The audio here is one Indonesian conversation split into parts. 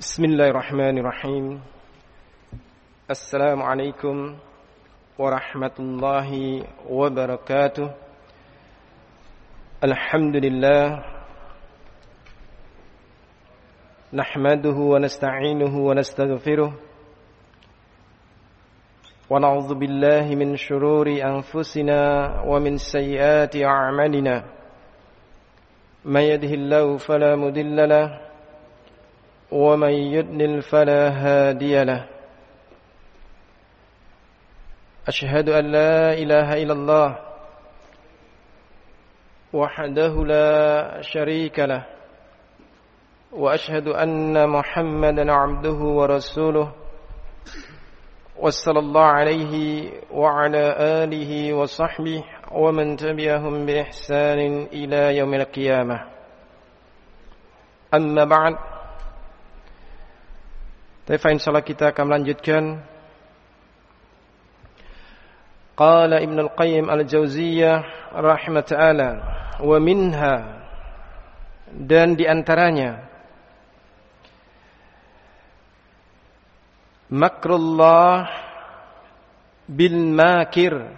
Bismillahirrahmanirrahim. Assalamualaikum warahmatullahi wabarakatuh. Alhamdulillah. Nahmaduhu wa nasta'inuhu wa nastaghfiruh. Wa na'udzu billahi min shururi anfusina wa min sayyiati a'malina. May yahdihillahu fala mudilla lahu ومن يضلل فلا هادي له أشهد أن لا إله إلا الله وحده لا شريك له وأشهد أن محمدا عبده ورسوله وصلى الله عليه وعلى آله وصحبه ومن تبعهم بإحسان إلى يوم القيامة أما بعد. Tapi insyaallah kita akan melanjutkan. Qala Ibnu Al-Qayyim Al-Jauziyah rahimah ta'ala, wa minha, dan di antaranya, makrullah bil makir,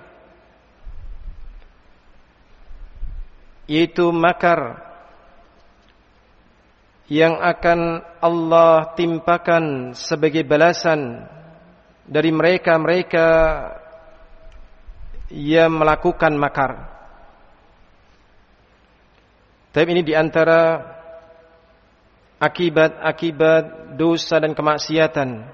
yaitu makar yang akan Allah timpakan sebagai balasan dari mereka-mereka yang melakukan makar. Tapi ini diantara akibat-akibat dosa dan kemaksiatan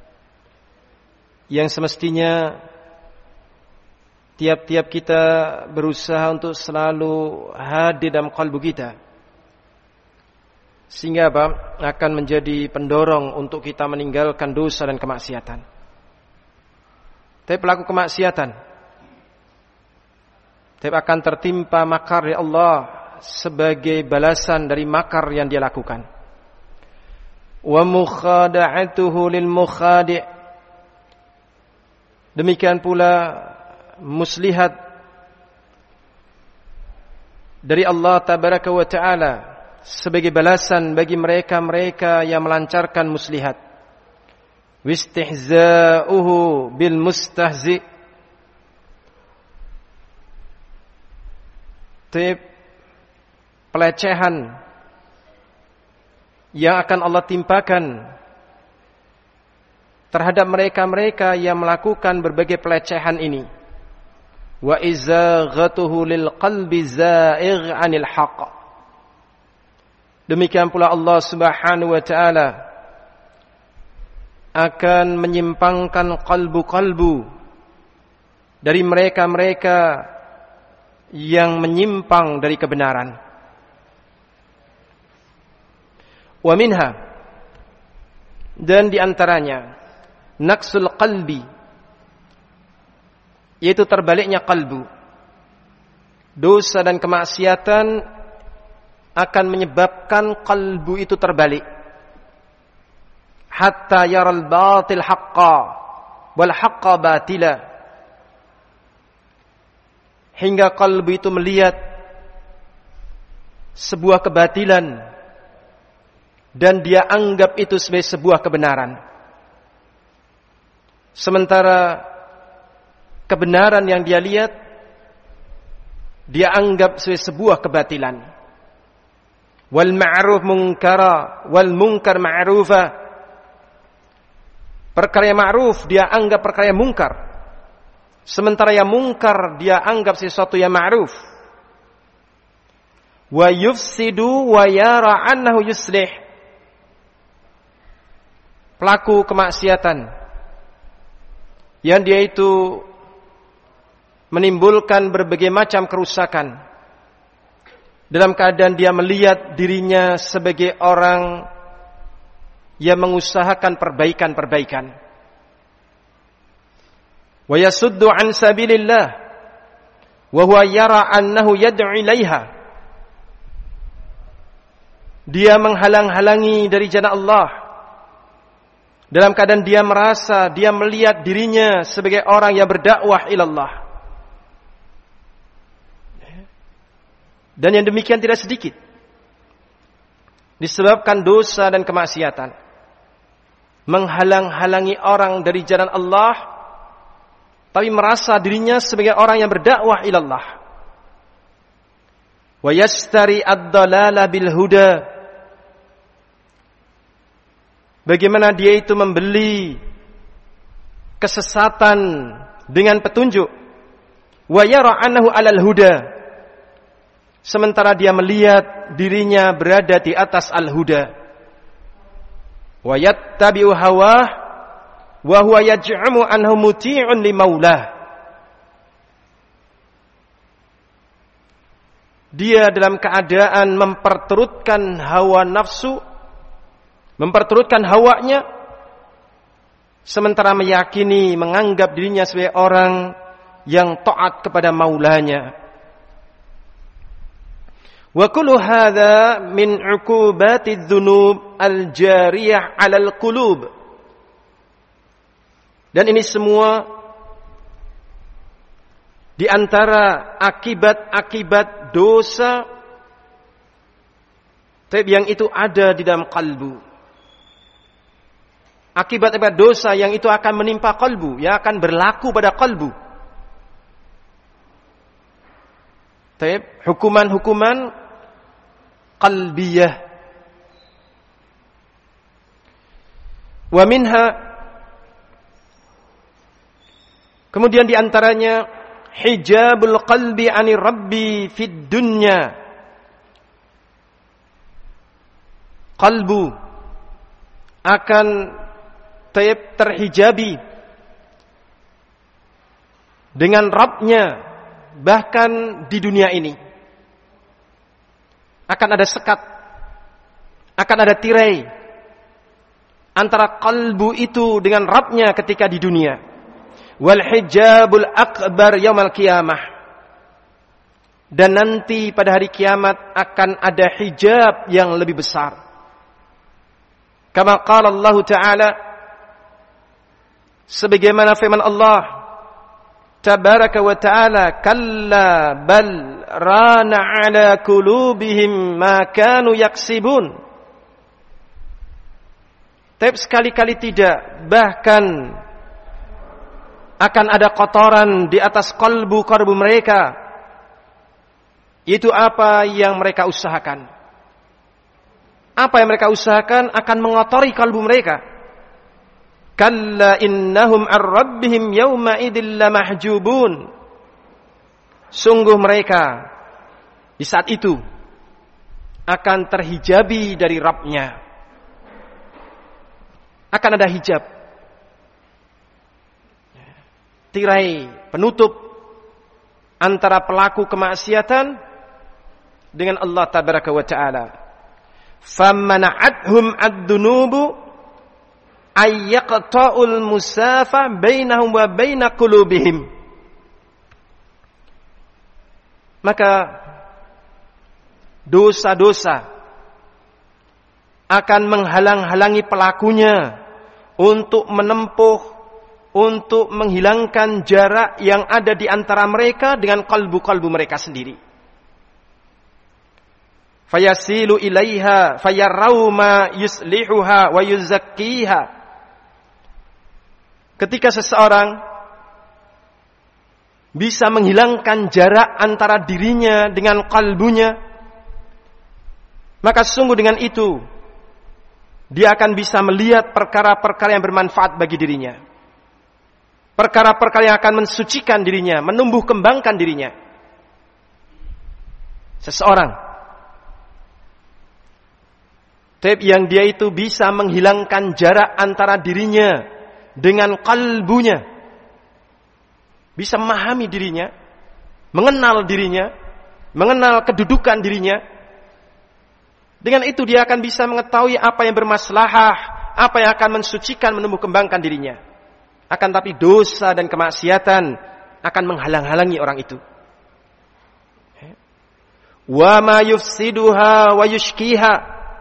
yang semestinya tiap-tiap kita berusaha untuk selalu hadir dalam qalbu kita, sehingga akan menjadi pendorong untuk kita meninggalkan dosa dan kemaksiatan. Tapi pelaku kemaksiatan akan tertimpa makar dari Allah sebagai balasan dari makar yang dia lakukan. Wa mukhada'atuhu lil mukhadi'. Demikian pula muslihat dari Allah tabaraka wa ta'ala sebagai balasan bagi mereka-mereka yang melancarkan muslihat. Wistihza'uhu bil mustahzi'. Pelecehan yang akan Allah timpakan terhadap mereka-mereka yang melakukan berbagai pelecehan ini. Wa izaghatuhu lil qalbi za'igh 'anil haqq. Demikian pula Allah Subhanahu wa ta'ala akan menyimpangkan kalbu-kalbu dari mereka-mereka yang menyimpang dari kebenaran. Wa minha, dan diantaranya naqsul qalbi, yaitu terbaliknya kalbu. Dosa dan kemaksiatan akan menyebabkan kalbu itu terbalik. Hatta yaral batil haqqa wal haqqa batila. Hingga kalbu itu melihat sebuah kebatilan dan dia anggap itu sebagai sebuah kebenaran. Sementara kebenaran yang dia lihat, dia anggap sebagai sebuah kebatilan. Wal ma'ruf munkara wal munkar ma'rufa. Perkara yang ma'ruf dia anggap perkara yang munkar, sementara yang munkar dia anggap sesuatu yang ma'ruf. Wa yufsidu wa yara annahu yuslih. Pelaku kemaksiatan yang dia itu menimbulkan berbagai macam kerusakan, dalam keadaan dia melihat dirinya sebagai orang yang mengusahakan perbaikan-perbaikan. Wa yasuddu an sabilillah wa huwa yara annahu yad'u ilaiha. Dia menghalang-halangi dari jalan Allah dalam keadaan dia merasa, dia melihat dirinya sebagai orang yang berdakwah ilallah. Dan yang demikian tidak sedikit disebabkan dosa dan kemaksiatan. menghalang-halangi orang dari jalan Allah, tapi merasa dirinya sebagai orang yang berdakwah ilallah. Wa yastari ad-dalala bil huda. Bagaimana dia itu membeli kesesatan dengan petunjuk. Wa yara annahu 'alal huda. Sementara dia melihat dirinya berada di atas al-huda. Wa yattabi'u hawah wa huwa yaj'amu anhu muti'un li maulah. Dia dalam keadaan memperturutkan hawa nafsu, memperturutkan hawanya, sementara meyakini, menganggap dirinya sebagai orang yang taat kepada maulanya. Wa kullu hadza min 'uqubati dzunub al-jariyah 'alal qulub. Dan ini semua di antara akibat-akibat dosa yang itu ada di dalam kalbu. Akibat-akibat dosa yang itu akan menimpa kalbu, yang akan berlaku pada kalbu. Hukuman-hukuman qalbiyah. Wa minha, kemudian di antaranya hijabul qalbi 'anir rabbi fid dunya. Qalbu akan terhijabi dengan Rabbnya bahkan di dunia ini. Akan ada sekat, akan ada tirai antara kalbu itu dengan Rabbnya ketika di dunia. Wal hijabul akbar yaumal qiyamah. Dan nanti pada hari kiamat akan ada hijab yang lebih besar. Kama qala Allah Ta'ala, sebagaimana firman Allah Tabaraka wa ta'ala, kalla bal rana ala qulubihim ma kanu yaksibun. Tapi sekali-kali tidak, bahkan akan ada kotoran di atas kalbu mereka. Itu apa yang mereka usahakan. Apa yang mereka usahakan akan mengotori kalbu mereka. Kalla innahum ar-rabbihim yawma idil lamahjubun. Sungguh mereka di saat itu akan terhijabi dari Rabbnya. Akan ada hijab, tirai penutup antara pelaku kemaksiatan dengan Allah Tabaraka wa Ta'ala. Fammana'athum ad-dunubu ayyaqta'ul musafa bainahum wa baina qulubihim. Maka dosa-dosa akan menghalang-halangi pelakunya untuk menempuh, untuk menghilangkan jarak yang ada di antara mereka dengan kalbu-kalbu mereka sendiri. Fayasilu ilaiha fayarau ma yuslihuha wa yuzakkiha. Ketika seseorang bisa menghilangkan jarak antara dirinya dengan kalbunya, maka sungguh dengan itu dia akan bisa melihat perkara-perkara yang bermanfaat bagi dirinya. Perkara-perkara yang akan mensucikan dirinya, menumbuh kembangkan dirinya. Seseorang yang dia itu bisa menghilangkan jarak antara dirinya dengan kalbunya, bisa memahami dirinya, mengenal dirinya, mengenal kedudukan dirinya. Dengan itu dia akan bisa mengetahui apa yang bermaslahah, apa yang akan mensucikan, menumbuh kembangkan dirinya. Akan tapi dosa dan kemaksiatan akan menghalang-halangi orang itu. Wa ma yufsiduha wa yushkiha.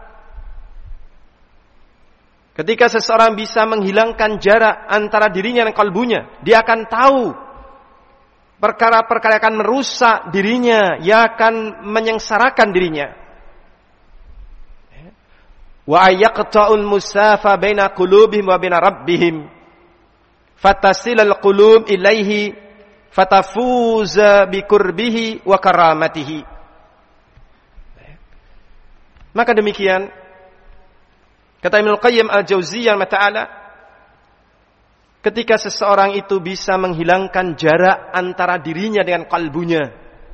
Ketika seseorang bisa menghilangkan jarak antara dirinya dan kalbunya, dia akan tahu perkara-perkara yang akan merusak dirinya, yang akan menyengsarakan dirinya. wa yaqta'ul musafa baina qulubihim wa baina rabbihim fatasilal qulub ilaihi fatafuza biqurbihi wa karamatihi. Maka demikian kata Ibnu Qayyim Al-Jauziyah ta'ala, ketika seseorang itu bisa menghilangkan jarak antara dirinya dengan kalbunya,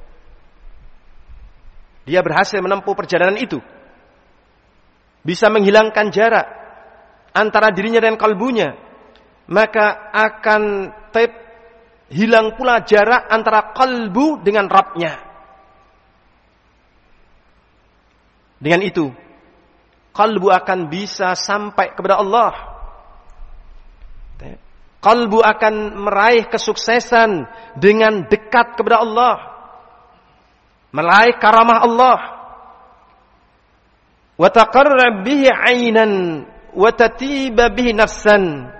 dia berhasil menempuh perjalanan itu. Bisa menghilangkan jarak antara dirinya dan kalbunya, maka akan hilang pula jarak antara kalbu dengan Rabbnya. Dengan itu, kalbu akan bisa sampai kepada Allah. Kalbu akan meraih kesuksesan dengan dekat kepada Allah, meraih karamah Allah. Wa taqarrab bihi 'ainan wa tatiba bihi nafsan.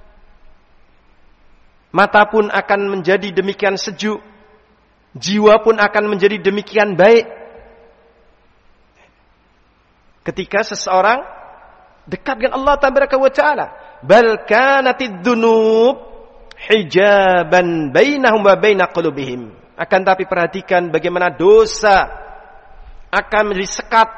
Mata pun akan menjadi demikian sejuk, jiwa pun akan menjadi demikian baik ketika seseorang dekat dengan Allah tabaraka wa taala. Bal kanatid dzunub hijaban bainahum wa baina qulubihim. Akan tapi perhatikan bagaimana dosa akan menjadi sekat,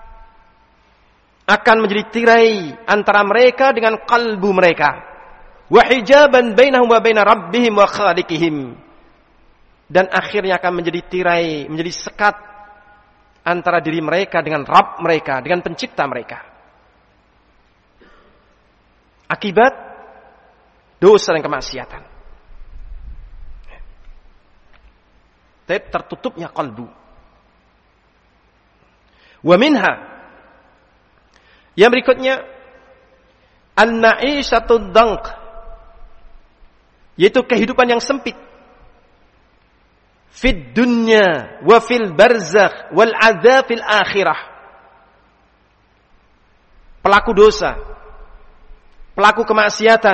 akan menjadi tirai antara mereka dengan kalbu mereka. Wa hijaban bainahum wa baina rabbihim wa khaliqihim. Dan akhirnya akan menjadi tirai, menjadi sekat antara diri mereka dengan Rabb mereka, dengan pencipta mereka. Akibat dosa dan kemaksiatan. Tertutupnya kalbu. Wa minha, yang berikutnya, al-ma'ishatud danq, yaitu kehidupan yang sempit. Fid dunya wa fil barzakh wal adzab fil akhirah. Pelaku dosa, pelaku kemaksiatan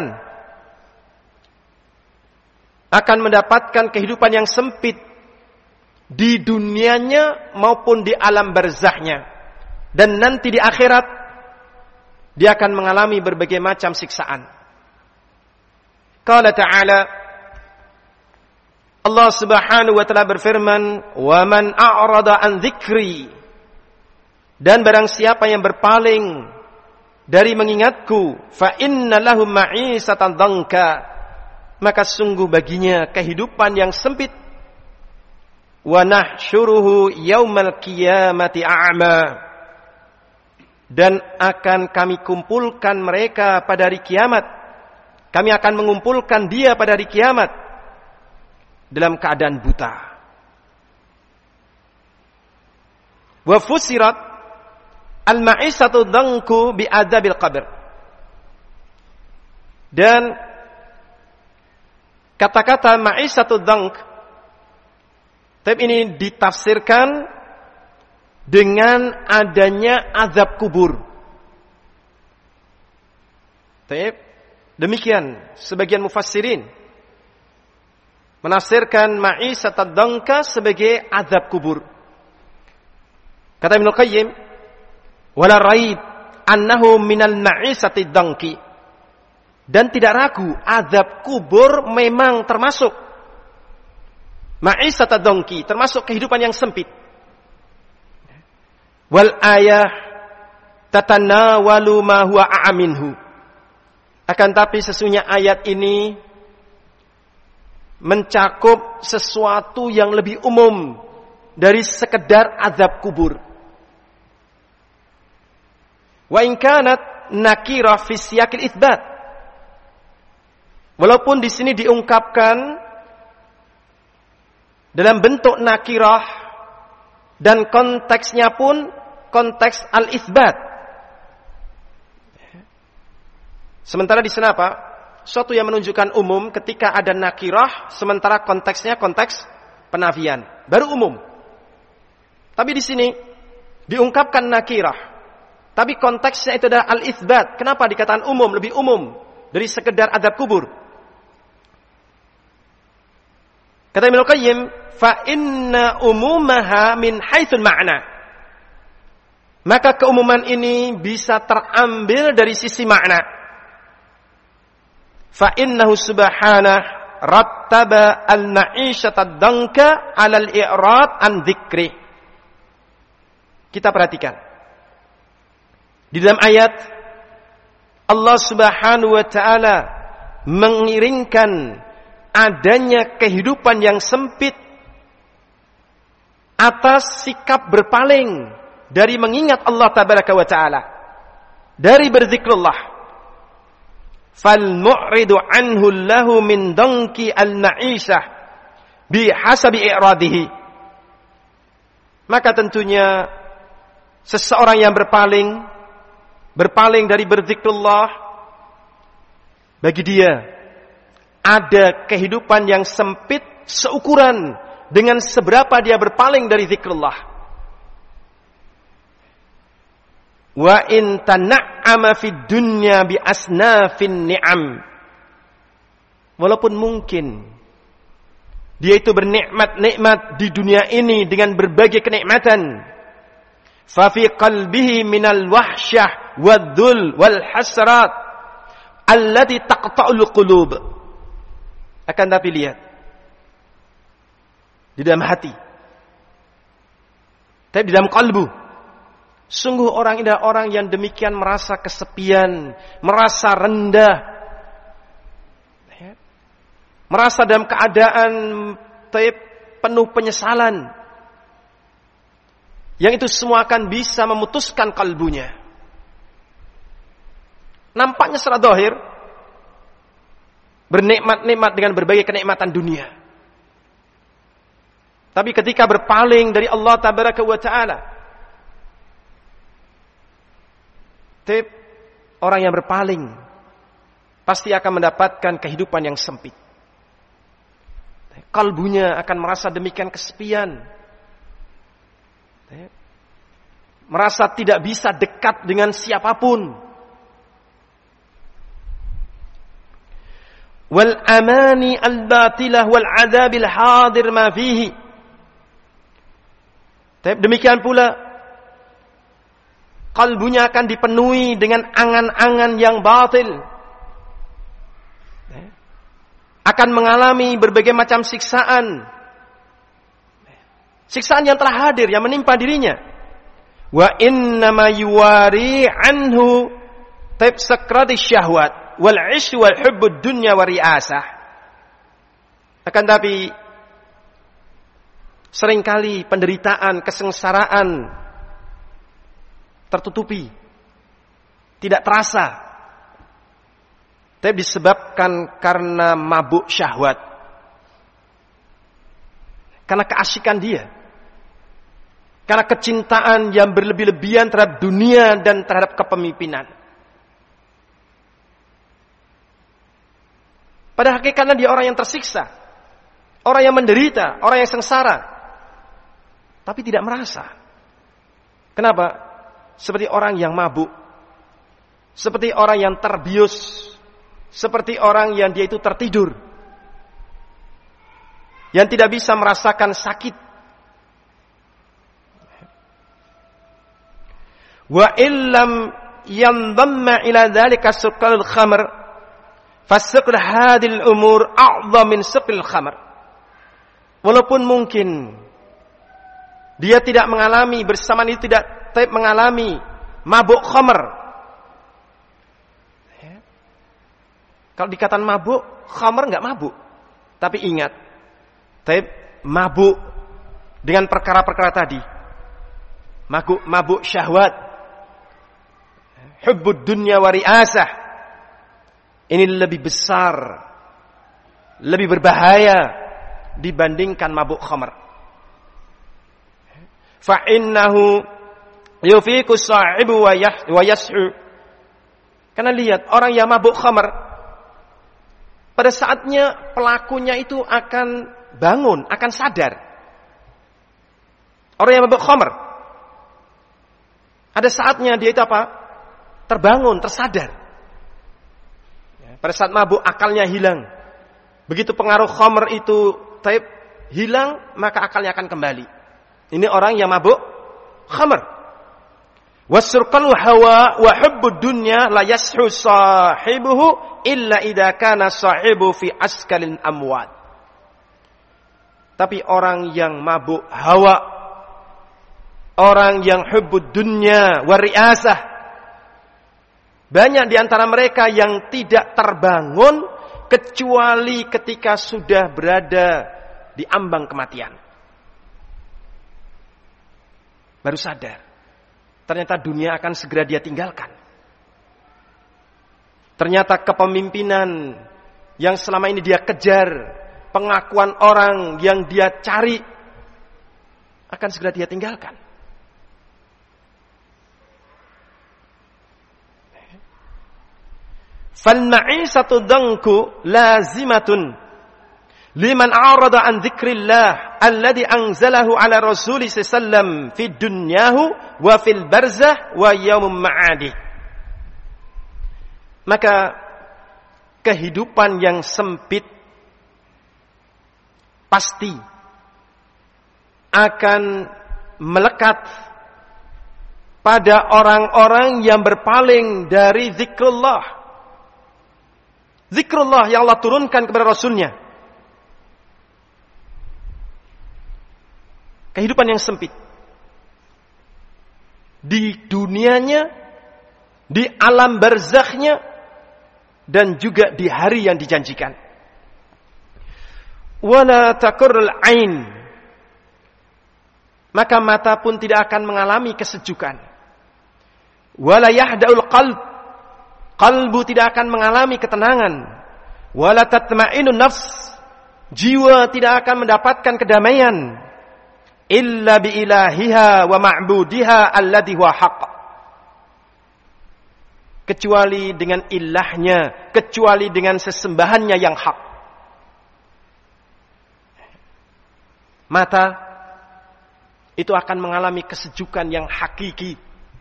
akan mendapatkan kehidupan yang sempit di dunianya maupun di alam barzakhnya, dan nanti di akhirat dia akan mengalami berbagai macam siksaan. Qala ta'ala, Allah Subhanahu wa ta'ala berfirman, "Wa man a'rada an dzikri." Dan barang siapa yang berpaling dari mengingatku, fa inna lahu ma'isatan dhanka, maka sungguh baginya kehidupan yang sempit. Wa nahsyuruhu yaumal qiyamati a'ma. Dan akan kami kumpulkan mereka pada hari kiamat. Kami akan mengumpulkan dia pada hari kiamat dalam keadaan buta. Wa fusirat al-ma'isatu dhanku bi adzabil qabr. Dan kata-kata ma'isatu dhank, tapi ini ditafsirkan dengan adanya azab kubur. Demikian sebagian mufassirin menafsirkan ma'isatad dhanka sebagai azab kubur. Kata Ibnu Qayyim, wala raib annahu minal ma'isatid dhanki. Dan tidak ragu azab kubur memang termasuk ma'isatad dhanki, termasuk kehidupan yang sempit. Wal ayah tatanawalu ma huwa a'minhu. Akan tapi sesungguhnya ayat ini mencakup sesuatu yang lebih umum dari sekedar azab kubur. Wa in kanat nakira fi siyaqil itsbat. Walaupun di sini diungkapkan dalam bentuk nakirah dan konteksnya pun konteks al-itsbat. Sementara di sana apa? Suatu yang menunjukkan umum ketika ada nakirah, sementara konteksnya konteks penafian, baru umum. Tapi di sini diungkapkan nakirah, tapi konteksnya itu adalah al-itsbat. Kenapa dikatakan umum, lebih umum dari sekedar azab kubur? Kata Ibnu Qayyim, fa inna umumaha min haitsul ma'na. Maka keumuman ini bisa terambil dari sisi makna. Fa innahu subhanahu rattaba al-ma'ishata danka 'ala al-i'rad an dzikri. Kita perhatikan. Di dalam ayat Allah Subhanahu wa taala mengiringkan adanya kehidupan yang sempit atas sikap berpaling dari mengingat Allah tabaraka wa taala, dari berzikrullah. Fal mu'ridu anhu lahu min danki al-ma'ishah bihasabi i'radihi. Maka tentunya seseorang yang berpaling dari berzikrullah, bagi dia ada kehidupan yang sempit seukuran dengan seberapa dia berpaling dari zikrullah. Wa in tana'ama fid dunya bi asnafin ni'am. Walaupun mungkin dia itu bernikmat-nikmat di dunia ini dengan berbagai kenikmatan, fa fi qalbihi minal wahsyah wadzul wal hasrat allati taqta'ul qulub. Akan tapi lihat, di dalam hati, tapi di dalam kalbu, sungguh orang ini adalah orang yang demikian merasa kesepian, merasa rendah, merasa dalam keadaan penuh penyesalan, yang itu semua akan bisa memutuskan kalbunya. Nampaknya secara zahir bernikmat-nikmat dengan berbagai kenikmatan dunia. Tapi ketika berpaling dari Allah tabaraka wa ta'ala, orang yang berpaling pasti akan mendapatkan kehidupan yang sempit. Kalbunya akan merasa demikian kesepian, merasa tidak bisa dekat dengan siapapun. Wal amani al-batilah wal adabil hadir ma fihi. Demikian pula kalbunya akan dipenuhi dengan angan-angan yang batil, akan mengalami berbagai macam siksaan yang telah hadir, yang menimpa dirinya. Wa innama yuwari anhu sakratish syahwat wal 'ish wal hubbud dunya wa ri'asah. Akan tapi seringkali penderitaan, kesengsaraan tertutupi, tidak terasa, tapi disebabkan karena mabuk syahwat, karena keasikan dia, karena kecintaan yang berlebih-lebihan terhadap dunia dan terhadap kepemimpinan. Pada hakikatnya dia orang yang tersiksa, orang yang menderita, orang yang sengsara, tapi tidak merasa. Kenapa? Seperti orang yang mabuk, seperti orang yang terbius, seperti orang yang dia itu tertidur, yang tidak bisa merasakan sakit. Wa illam yandamma ila dzalika suqal khamr fasqul hadil umur a'dham min suqil khamr. Walaupun mungkin dia tidak mengalami bersamaan itu, tidak mengalami mabuk khamr. Kalau dikatakan mabuk, khamr enggak mabuk. Tapi ingat, mabuk dengan perkara-perkara tadi. Mabuk syahwat, hubbud dunya wa ri'asah. Ini lebih besar, lebih berbahaya dibandingkan mabuk khamr. Fa innahu yufiku sa'ibu wa yas'u. Karena lihat, orang yang mabuk khamr, pada saatnya pelakunya itu akan bangun, akan sadar. Orang yang mabuk khamr, ada saatnya dia itu apa? Terbangun, tersadar. Pada saat mabuk akalnya hilang. Begitu pengaruh khamr itu hilang, maka akalnya akan kembali. Ini orang yang mabuk khamr. Wasurqal hawa wa hubbud dunya la yashu sahibuhu illa idza kana sahibu fi askalil amwat. Tapi orang yang mabuk hawa, orang yang hubbud dunya wa riasah, banyak di antara mereka yang tidak terbangun kecuali ketika sudah berada di ambang kematian. Baru sadar, ternyata dunia akan segera dia tinggalkan. Ternyata kepemimpinan yang selama ini dia kejar, pengakuan orang yang dia cari, akan segera dia tinggalkan. Fal-ma'isatu danku lazimatun liman a'rada an dzikrillah alladhi anzalahu ala rasuli sallam fi dunyahu wa fil barzah wa yaumum ma'adi. Maka kehidupan yang sempit pasti akan melekat pada orang-orang yang berpaling dari zikrullah. Zikrullah yang Allah turunkan kepada Rasulnya. Kehidupan yang sempit. Di dunianya, di alam barzakhnya, dan juga di hari yang dijanjikan. Wala taqurrul ain. Maka mata pun tidak akan mengalami kesejukan. Wala yahda'ul qalb. Qalbu tidak akan mengalami ketenangan. Wala tatma'inun nafs. Jiwa tidak akan mendapatkan kedamaian. Illa bi ilahiha wa ma'budiha alladhi huwa haqq. Kecuali dengan ilahnya, kecuali dengan sesembahannya yang hak. Mata itu akan mengalami kesejukan yang hakiki.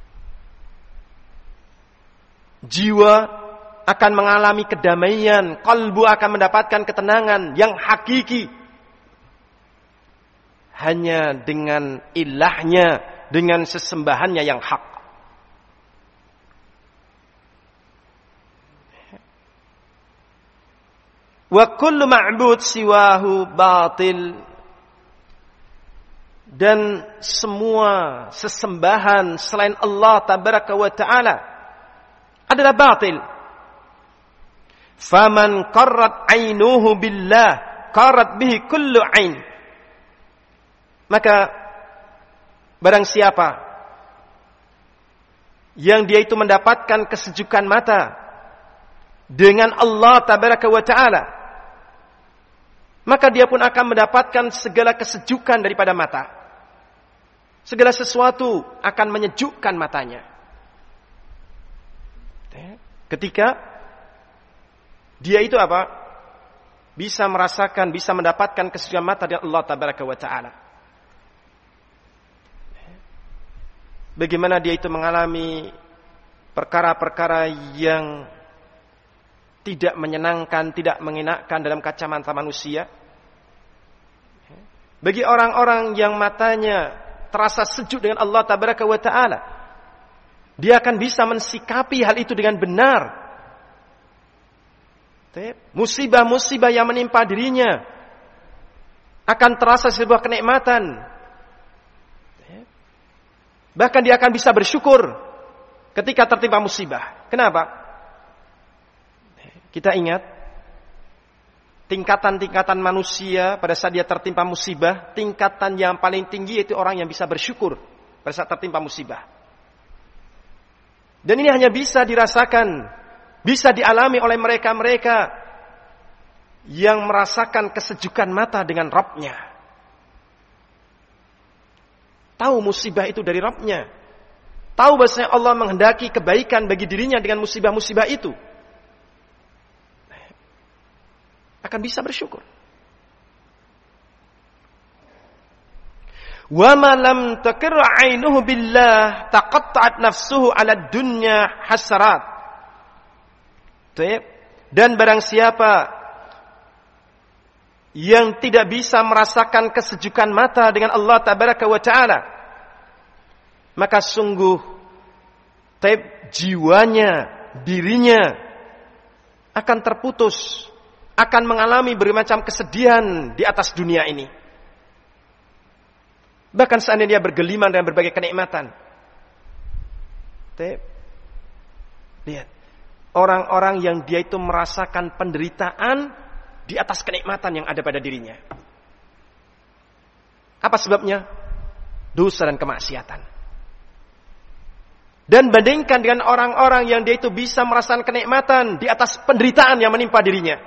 Jiwa akan mengalami kedamaian, kalbu akan mendapatkan ketenangan yang hakiki. Hanya dengan ilahnya, dengan sesembahannya yang hak. Wa kullu ma'bud siwahu batil. Dan semua sesembahan selain Allah tabaraka wa ta'ala adalah batil. Faman qarrat ainuhu billah qarrat bihi kullu ain. Maka barang siapa yang dia itu mendapatkan kesejukan mata dengan Allah tabaraka wa ta'ala, maka dia pun akan mendapatkan segala kesejukan daripada mata. Segala sesuatu akan menyejukkan matanya. Ketika dia itu apa? Bisa merasakan, bisa mendapatkan kesejukan mata dari Allah tabaraka wa ta'ala. Bagaimana dia itu mengalami perkara-perkara yang tidak menyenangkan, tidak mengenakkan dalam kacamata manusia. Bagi orang-orang yang matanya terasa sejuk dengan Allah tabaraka wa ta'ala, dia akan bisa mensikapi hal itu dengan benar. Musibah-musibah yang menimpa dirinya akan terasa sebuah kenikmatan. Bahkan dia akan bisa bersyukur ketika tertimpa musibah. Kenapa? Kita ingat tingkatan-tingkatan manusia pada saat dia tertimpa musibah, tingkatan yang paling tinggi yaitu orang yang bisa bersyukur pada saat tertimpa musibah. Dan ini hanya bisa dirasakan, bisa dialami oleh mereka-mereka yang merasakan kesejukan mata dengan Rabb-Nya. Tahu musibah itu dari Rabb-Nya. Tahu bahwasanya Allah menghendaki kebaikan bagi dirinya dengan musibah-musibah itu. Akan bisa bersyukur. Wa ma lam taqir 'ainuhu billah taqatta'at nafsuhu 'ala dunya hasarat. Dan barang siapa yang tidak bisa merasakan kesejukan mata dengan Allah tabaraka wa ta'ala, maka sungguh Tapi jiwanya, dirinya akan terputus, akan mengalami bermacam kesedihan di atas dunia ini. Bahkan seandainya dia bergelimang dengan berbagai kenikmatan. Lihat, orang-orang yang dia itu merasakan penderitaan di atas kenikmatan yang ada pada dirinya. Apa sebabnya? Dosa dan kemaksiatan. Dan bandingkan dengan orang-orang yang dia itu bisa merasakan kenikmatan di atas penderitaan yang menimpa dirinya.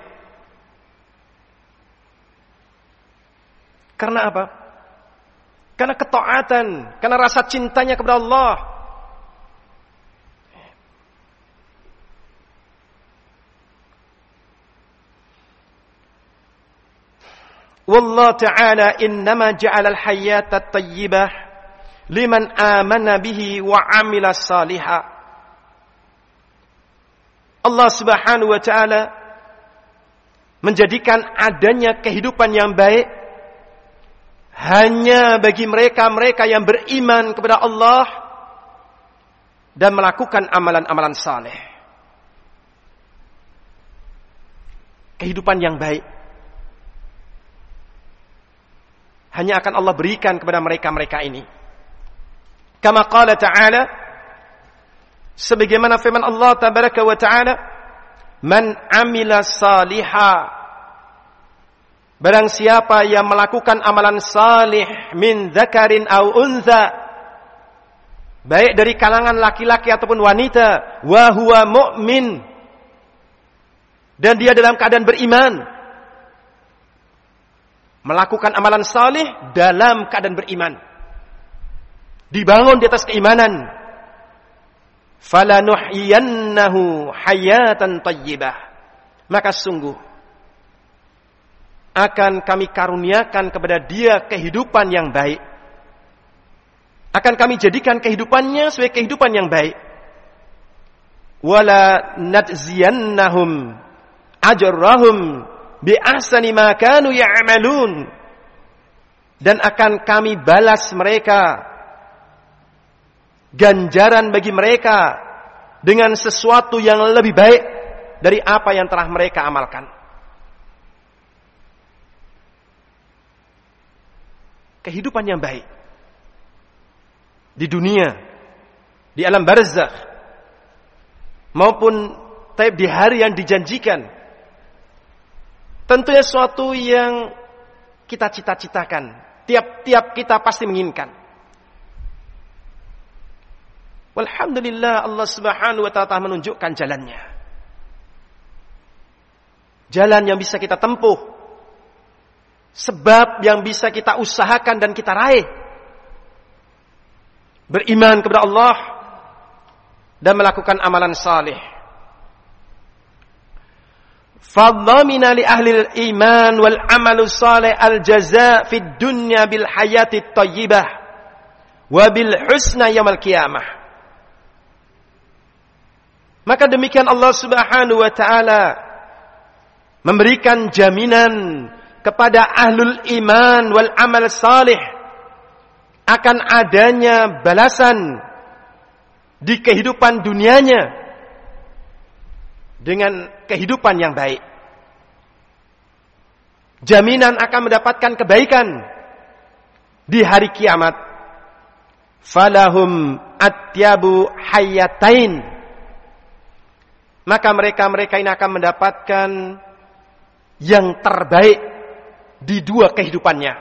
Karena apa? Karena ketaatan, karena rasa cintanya kepada Allah. Wallahu ta'ala innama ja'ala al-hayata at-tayyibah liman amana bihi wa 'amila salihah. Allah Subhanahu wa ta'ala menjadikan adanya kehidupan yang baik hanya bagi mereka-mereka yang beriman kepada Allah dan melakukan amalan-amalan saleh. Kehidupan yang baik hanya akan Allah berikan kepada mereka-mereka ini. Kama qala ta'ala, sebagaimana firman Allah tabaraka wa ta'ala, man amila salihah, barang siapa yang melakukan amalan salih min dzakarin au untha, baik dari kalangan laki-laki ataupun wanita, wa huwa mu'min, dan dia dalam keadaan beriman. Melakukan amalan salih dalam keadaan beriman, dibangun di atas keimanan. Falanuhyiyannahu hayatan thayyibah, maka sungguh akan kami karuniakan kepada dia kehidupan yang baik. Akan kami jadikan kehidupannya sebagai kehidupan yang baik. Wala najziyannahum ajrahum bi ahsani ma kanu ya'malun, dan akan kami balas mereka, ganjaran bagi mereka dengan sesuatu yang lebih baik dari apa yang telah mereka amalkan. Kehidupan yang baik di dunia, di alam barzakh, maupun di hari yang dijanjikan, tentunya sesuatu yang kita cita-citakan, tiap-tiap kita pasti menginginkan. Walhamdulillah, Allah Subhanahu wa ta'ala menunjukkan jalannya. Jalan yang bisa kita tempuh, sebab yang bisa kita usahakan dan kita raih. Beriman kepada Allah dan melakukan amalan salih. Fadhamina li ahli al-iman wal amalu salih al-jaza' fid dunya bil hayati thayyibah wa bil husna yaumil qiyamah. Maka demikian Allah Subhanahu wa ta'ala memberikan jaminan kepada ahlul iman wal amal salih akan adanya balasan di kehidupan dunianya dengan kehidupan yang baik. Jaminan akan mendapatkan kebaikan di hari kiamat. Falahum atyabu hayatain, maka mereka-mereka ini akan mendapatkan yang terbaik di dua kehidupannya,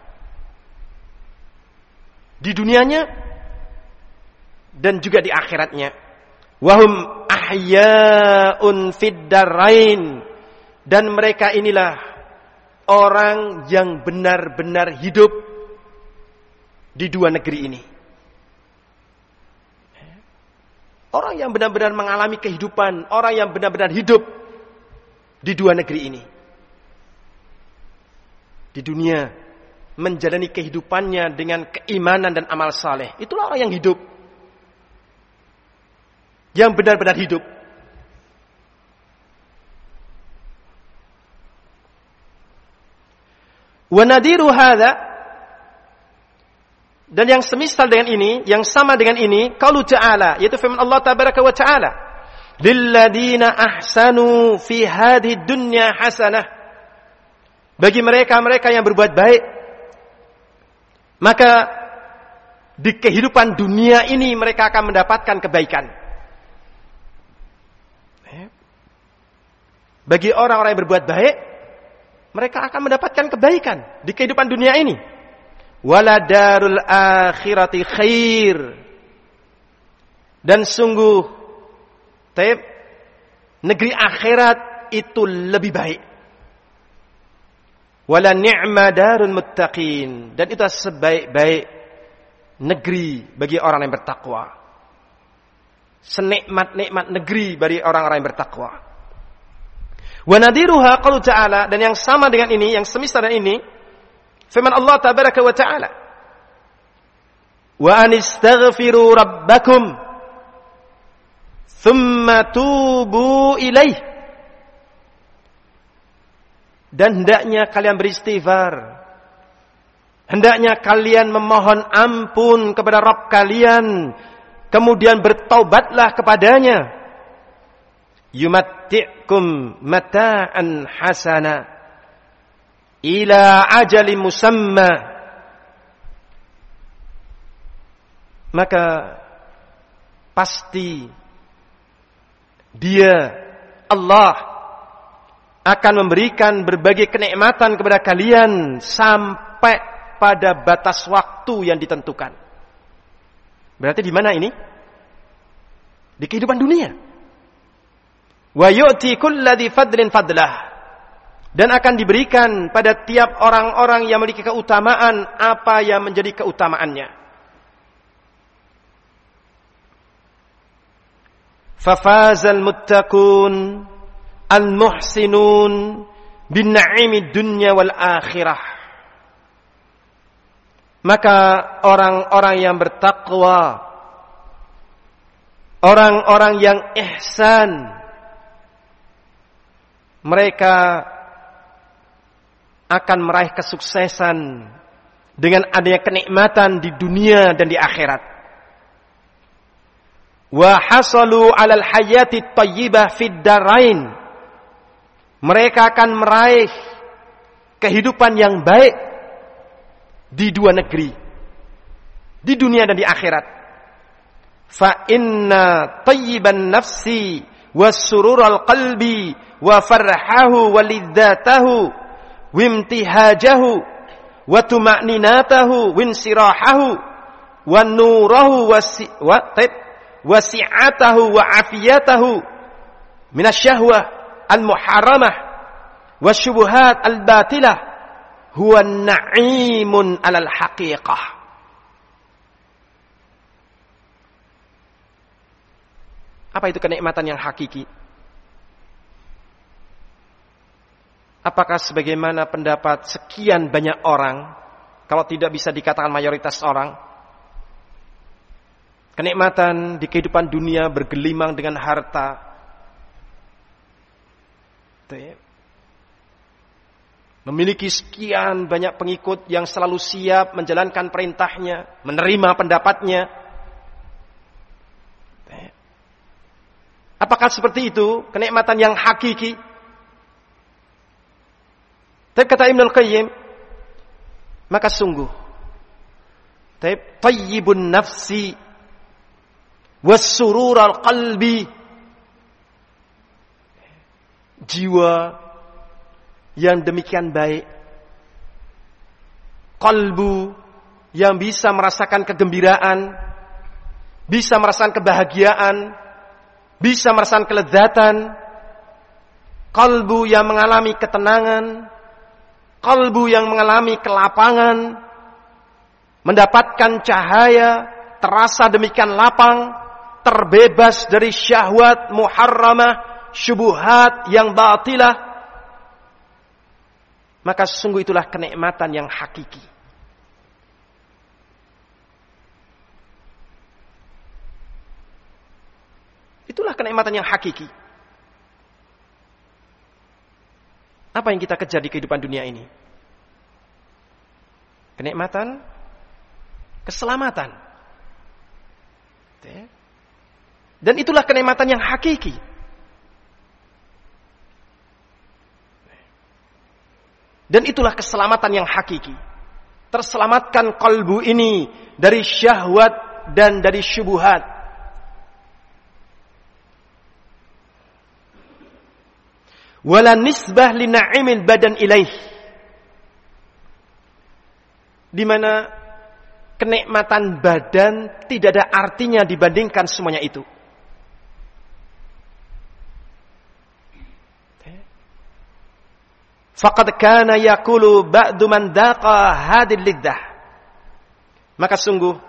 di dunianya dan juga di akhiratnya. Wahum ahya'un fid darain, dan mereka inilah orang yang benar-benar hidup di dua negeri ini. Orang yang benar-benar mengalami kehidupan, orang yang benar-benar hidup di dua negeri ini. Di dunia menjalani kehidupannya dengan keimanan dan amal saleh. Itulah orang yang hidup, yang benar-benar hidup. Wa nadiru hadza, Dan yang semisal dengan ini, yang sama dengan ini, qaulu ta'ala, yaitu firman Allah tabaraka wa ta'ala, lilladina ahsanu fi hadhihi dunya hasanah. Bagi mereka-mereka yang berbuat baik, maka di kehidupan dunia ini mereka akan mendapatkan kebaikan. Bagi orang-orang yang berbuat baik, mereka akan mendapatkan kebaikan di kehidupan dunia ini. Wala darul akhirati khair. Dan sungguh negeri akhirat itu lebih baik. Wala ni'ma darul muttaqin. Dan itu sebaik-baik negeri bagi orang yang bertakwa. Senikmat-nikmat negeri bagi orang-orang yang bertakwa. Wa nadiruha qaulu ta'ala, dan yang sama dengan ini, yang semisal dengan ini, firman Allah tabaraka wa ta'ala, wa anistaghfiru rabbakum thumma tubu ilaih. Dan hendaknya kalian beristighfar, hendaknya kalian memohon ampun kepada Rabb kalian, kemudian bertaubatlah kepadanya. Yumatti'kum mata'an hasana ila ajali musamma. Maka pasti Dia, Allah, akan memberikan berbagai kenikmatan kepada kalian sampai pada batas waktu yang ditentukan. Berarti di mana ini? Di kehidupan dunia. Wa yu'ti kulladzi fadlin fadlah. Dan akan diberikan pada tiap orang-orang yang memiliki keutamaan apa yang menjadi keutamaannya. Fafazal muttaqun al-muhsinun bin na'imid dunya wal akhirah. Maka orang-orang yang bertakwa, orang-orang yang ihsan, mereka akan meraih kesuksesan dengan adanya kenikmatan di dunia dan di akhirat. Wa hasalu 'alal hayati thayyibah fid darain. Mereka akan meraih kehidupan yang baik di dua negeri, di dunia dan di akhirat. Fa inna thayyiban nafsi was surural qalbi wa farhahu walidzatahu wimtihajahu wa tuma'ninatahu winsirahahu wa nurahu wasi'atahu wa afiyatahu minasyahwah al-muharramah wasyubuhat al-batilah huwa na'imun 'alal haqiqah. Apa itu kenikmatan yang hakiki? Apakah sebagaimana pendapat sekian banyak orang, kalau tidak bisa dikatakan mayoritas orang, kenikmatan di kehidupan dunia bergelimang dengan harta, memiliki sekian banyak pengikut yang selalu siap menjalankan perintahnya, menerima pendapatnya. Apakah seperti itu kenikmatan yang hakiki? Tapi kata Ibnu Al-Qayyim, maka sungguh tayyibun nafsi was-surural qalbi, jiwa yang demikian baik, qalbu yang bisa merasakan kegembiraan, bisa merasakan kebahagiaan, bisa merasakan kelezatan, qalbu yang mengalami ketenangan, qalbu yang mengalami kelapangan, mendapatkan cahaya, terasa demikian lapang, terbebas dari syahwat muharramah, syubuhat yang batilah. Maka sungguh itulah kenikmatan yang hakiki. Itulah kenikmatan yang hakiki. Apa yang kita kejar di kehidupan dunia ini? Kenikmatan keselamatan. Dan itulah kenikmatan yang hakiki. Dan itulah keselamatan yang hakiki. Terselamatkan kalbu ini dari syahwat dan dari syubhat. Wala nisbah li na'imil badan ilaih. Di mana kenikmatan badan tidak ada artinya dibandingkan semuanya itu. Faqad kana yaqulu ba'du man daqa hadhihi liddah. Maka sungguh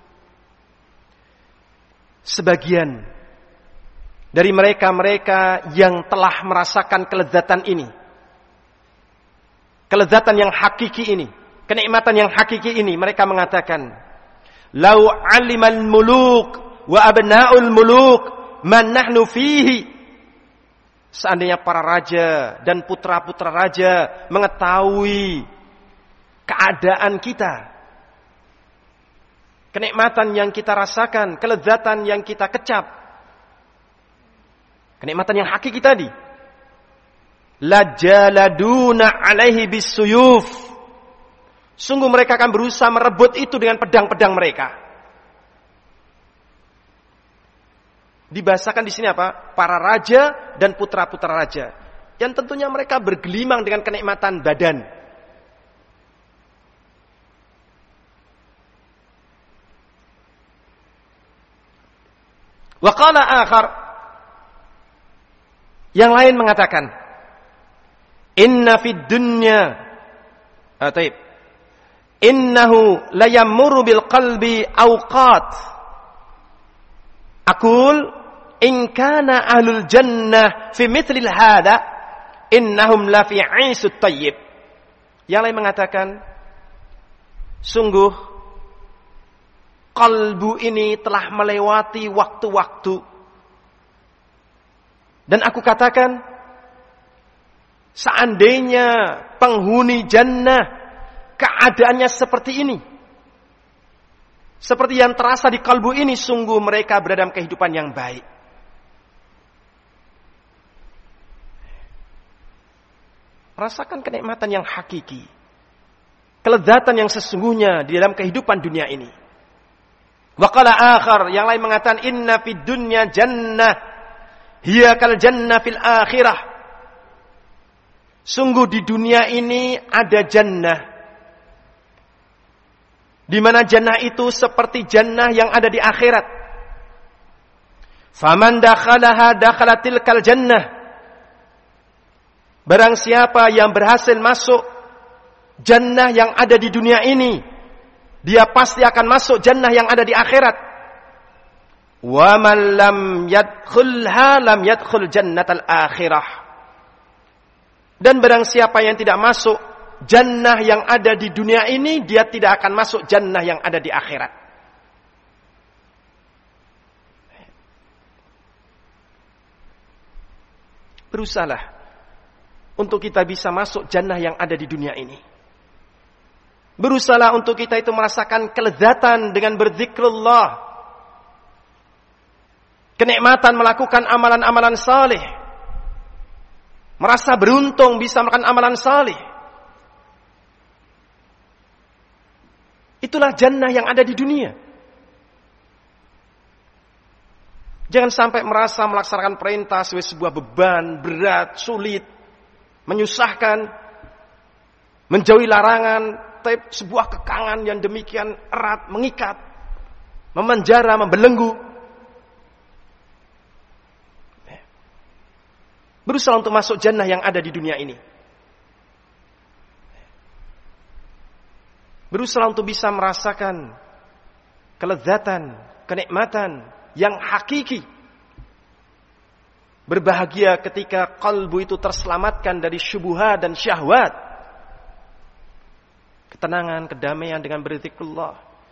sebagian dari mereka-mereka yang telah merasakan kelezatan ini, kelezatan yang hakiki ini, kenikmatan yang hakiki ini, mereka mengatakan, "Lau 'alimal muluk wa abna'ul muluk man nahnu fihi." Seandainya para raja dan putra-putra raja mengetahui keadaan kita, kenikmatan yang kita rasakan, kelezatan yang kita kecap, kenikmatan yang hakiki tadi, la jaladuna alaihi bisuyuf. Sungguh mereka akan berusaha merebut itu dengan pedang-pedang mereka. Dibahasakan di sini apa? Para raja dan putra-putra raja. Yang tentunya mereka bergelimang dengan kenikmatan badan. Wa qala akhar, yang lain mengatakan, inna fid dunya ataib innahu la yamurru bil qalbi awqat aqul in kana ahlul jannah fi mithlil hada innahum la fi 'isut thayyib. Yang lain mengatakan, sungguh kalbu ini telah melewati waktu-waktu. Dan aku katakan, seandainya penghuni jannah keadaannya seperti ini, seperti yang terasa di kalbu ini, sungguh mereka berada dalam kehidupan yang baik. Rasakan kenikmatan yang hakiki, kelezatan yang sesungguhnya di dalam kehidupan dunia ini. Wa qala akhar, yang lain mengatakan, inna fid dunya jannah hiya kal jannah fil akhirah. Sungguh di dunia ini ada jannah, di mana jannah itu seperti jannah yang ada di akhirat. Faman dakhalaha dakhala tilkal jannah. Barang siapa yang berhasil masuk jannah yang ada di dunia ini, dia pasti akan masuk jannah yang ada di akhirat. Wa man lam yadkhulha lam yadkhul jannatal akhirah. Dan barang siapa yang tidak masuk jannah yang ada di dunia ini, dia tidak akan masuk jannah yang ada di akhirat. Berusahalah untuk kita bisa masuk jannah yang ada di dunia ini. Berusahalah untuk kita itu merasakan kelezatan dengan berzikrullah, kenikmatan melakukan amalan-amalan saleh, merasa beruntung bisa melakukan amalan saleh. Itulah jannah yang ada di dunia. Jangan sampai merasa melaksanakan perintah sebagai sebuah beban, berat, sulit, menyusahkan, menjauhi larangan, sebuah kekangan yang demikian erat, mengikat, memenjara, membelenggu. Berusaha untuk masuk jannah yang ada di dunia ini. Berusaha untuk bisa merasakan kelezatan, kenikmatan yang hakiki. Berbahagia ketika kalbu itu terselamatkan dari syubhat dan syahwat. Ketenangan, kedamaian dengan berzikrullah.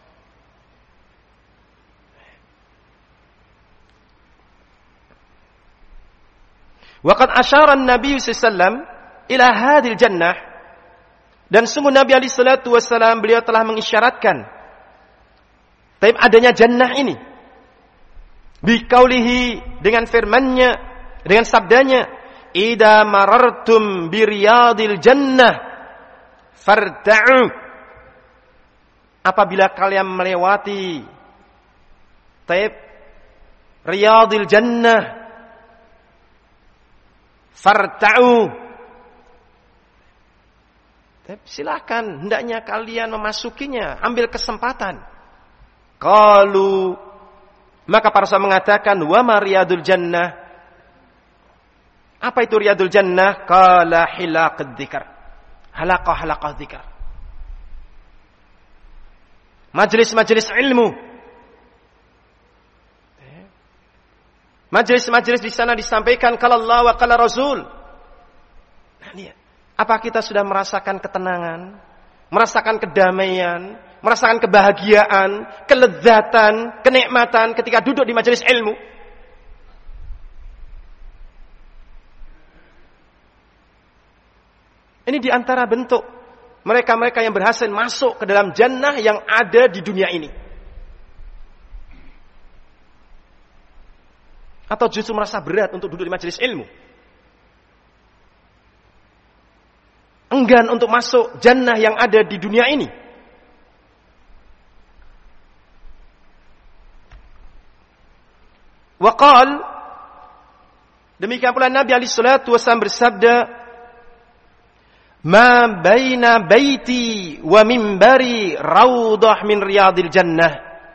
Waqad asyara an-nabiy sallallahu alaihi wasallam ila hadhil jannah. Dan sungguh Nabi alaihi salatu wasallam beliau telah mengisyaratkan Tapi adanya jannah ini. Biqaulihi, dengan firman-Nya, dengan sabdanya, "Idza marartum biriyadil jannah farta'u." Apabila kalian melewati riyadil jannah farta'u. Silakan, hendaknya kalian memasukinya, ambil kesempatan. Qalu, maka para sahabat mengatakan, wa ma riyadul jannah? Apa itu riyadul jannah? Qala hilaqad dzikr. Halaqah dzikr. Majelis-majelis ilmu. Majelis-majelis di sana disampaikan qala Allah wa qala Rasul. Nah, lihat. Apa kita sudah merasakan ketenangan, merasakan kedamaian, merasakan kebahagiaan, kelezatan, kenikmatan ketika duduk di majelis ilmu? Ini di antara bentuk mereka-mereka yang berhasil masuk ke dalam jannah yang ada di dunia ini. Atau justru merasa berat untuk duduk di majelis ilmu? Enggan untuk masuk jannah yang ada di dunia ini. Waqal, demikian pula Nabi alaihi salatu wasallam bersabda, "Ma baina baiti wa mimbari raudhah min riyadil jannah."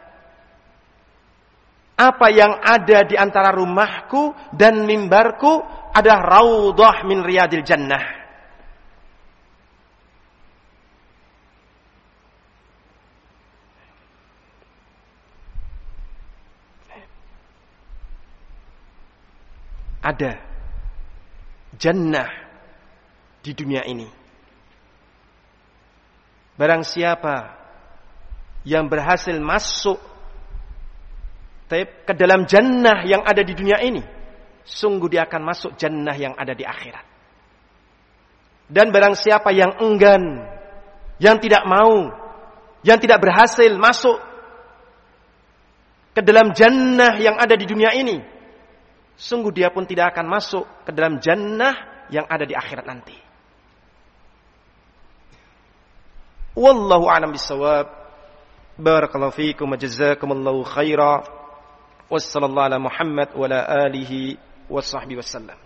Apa yang ada di antara rumahku dan mimbarku adalah raudhah min riyadil jannah. Ada jannah di dunia ini. Barang siapa yang berhasil masuk ke dalam jannah yang ada di dunia ini, sungguh dia akan masuk jannah yang ada di akhirat. Dan barang siapa yang enggan, yang tidak mau, yang tidak berhasil masuk ke dalam jannah yang ada di dunia ini, sungguh dia pun tidak akan masuk ke dalam jannah yang ada di akhirat nanti. Wallahu a'lam bissawab. Barakallahu fiikum wa jazakumullahu khaira. Wassallallahu ala Muhammad wa ala alihi wa sahbihi wasallam.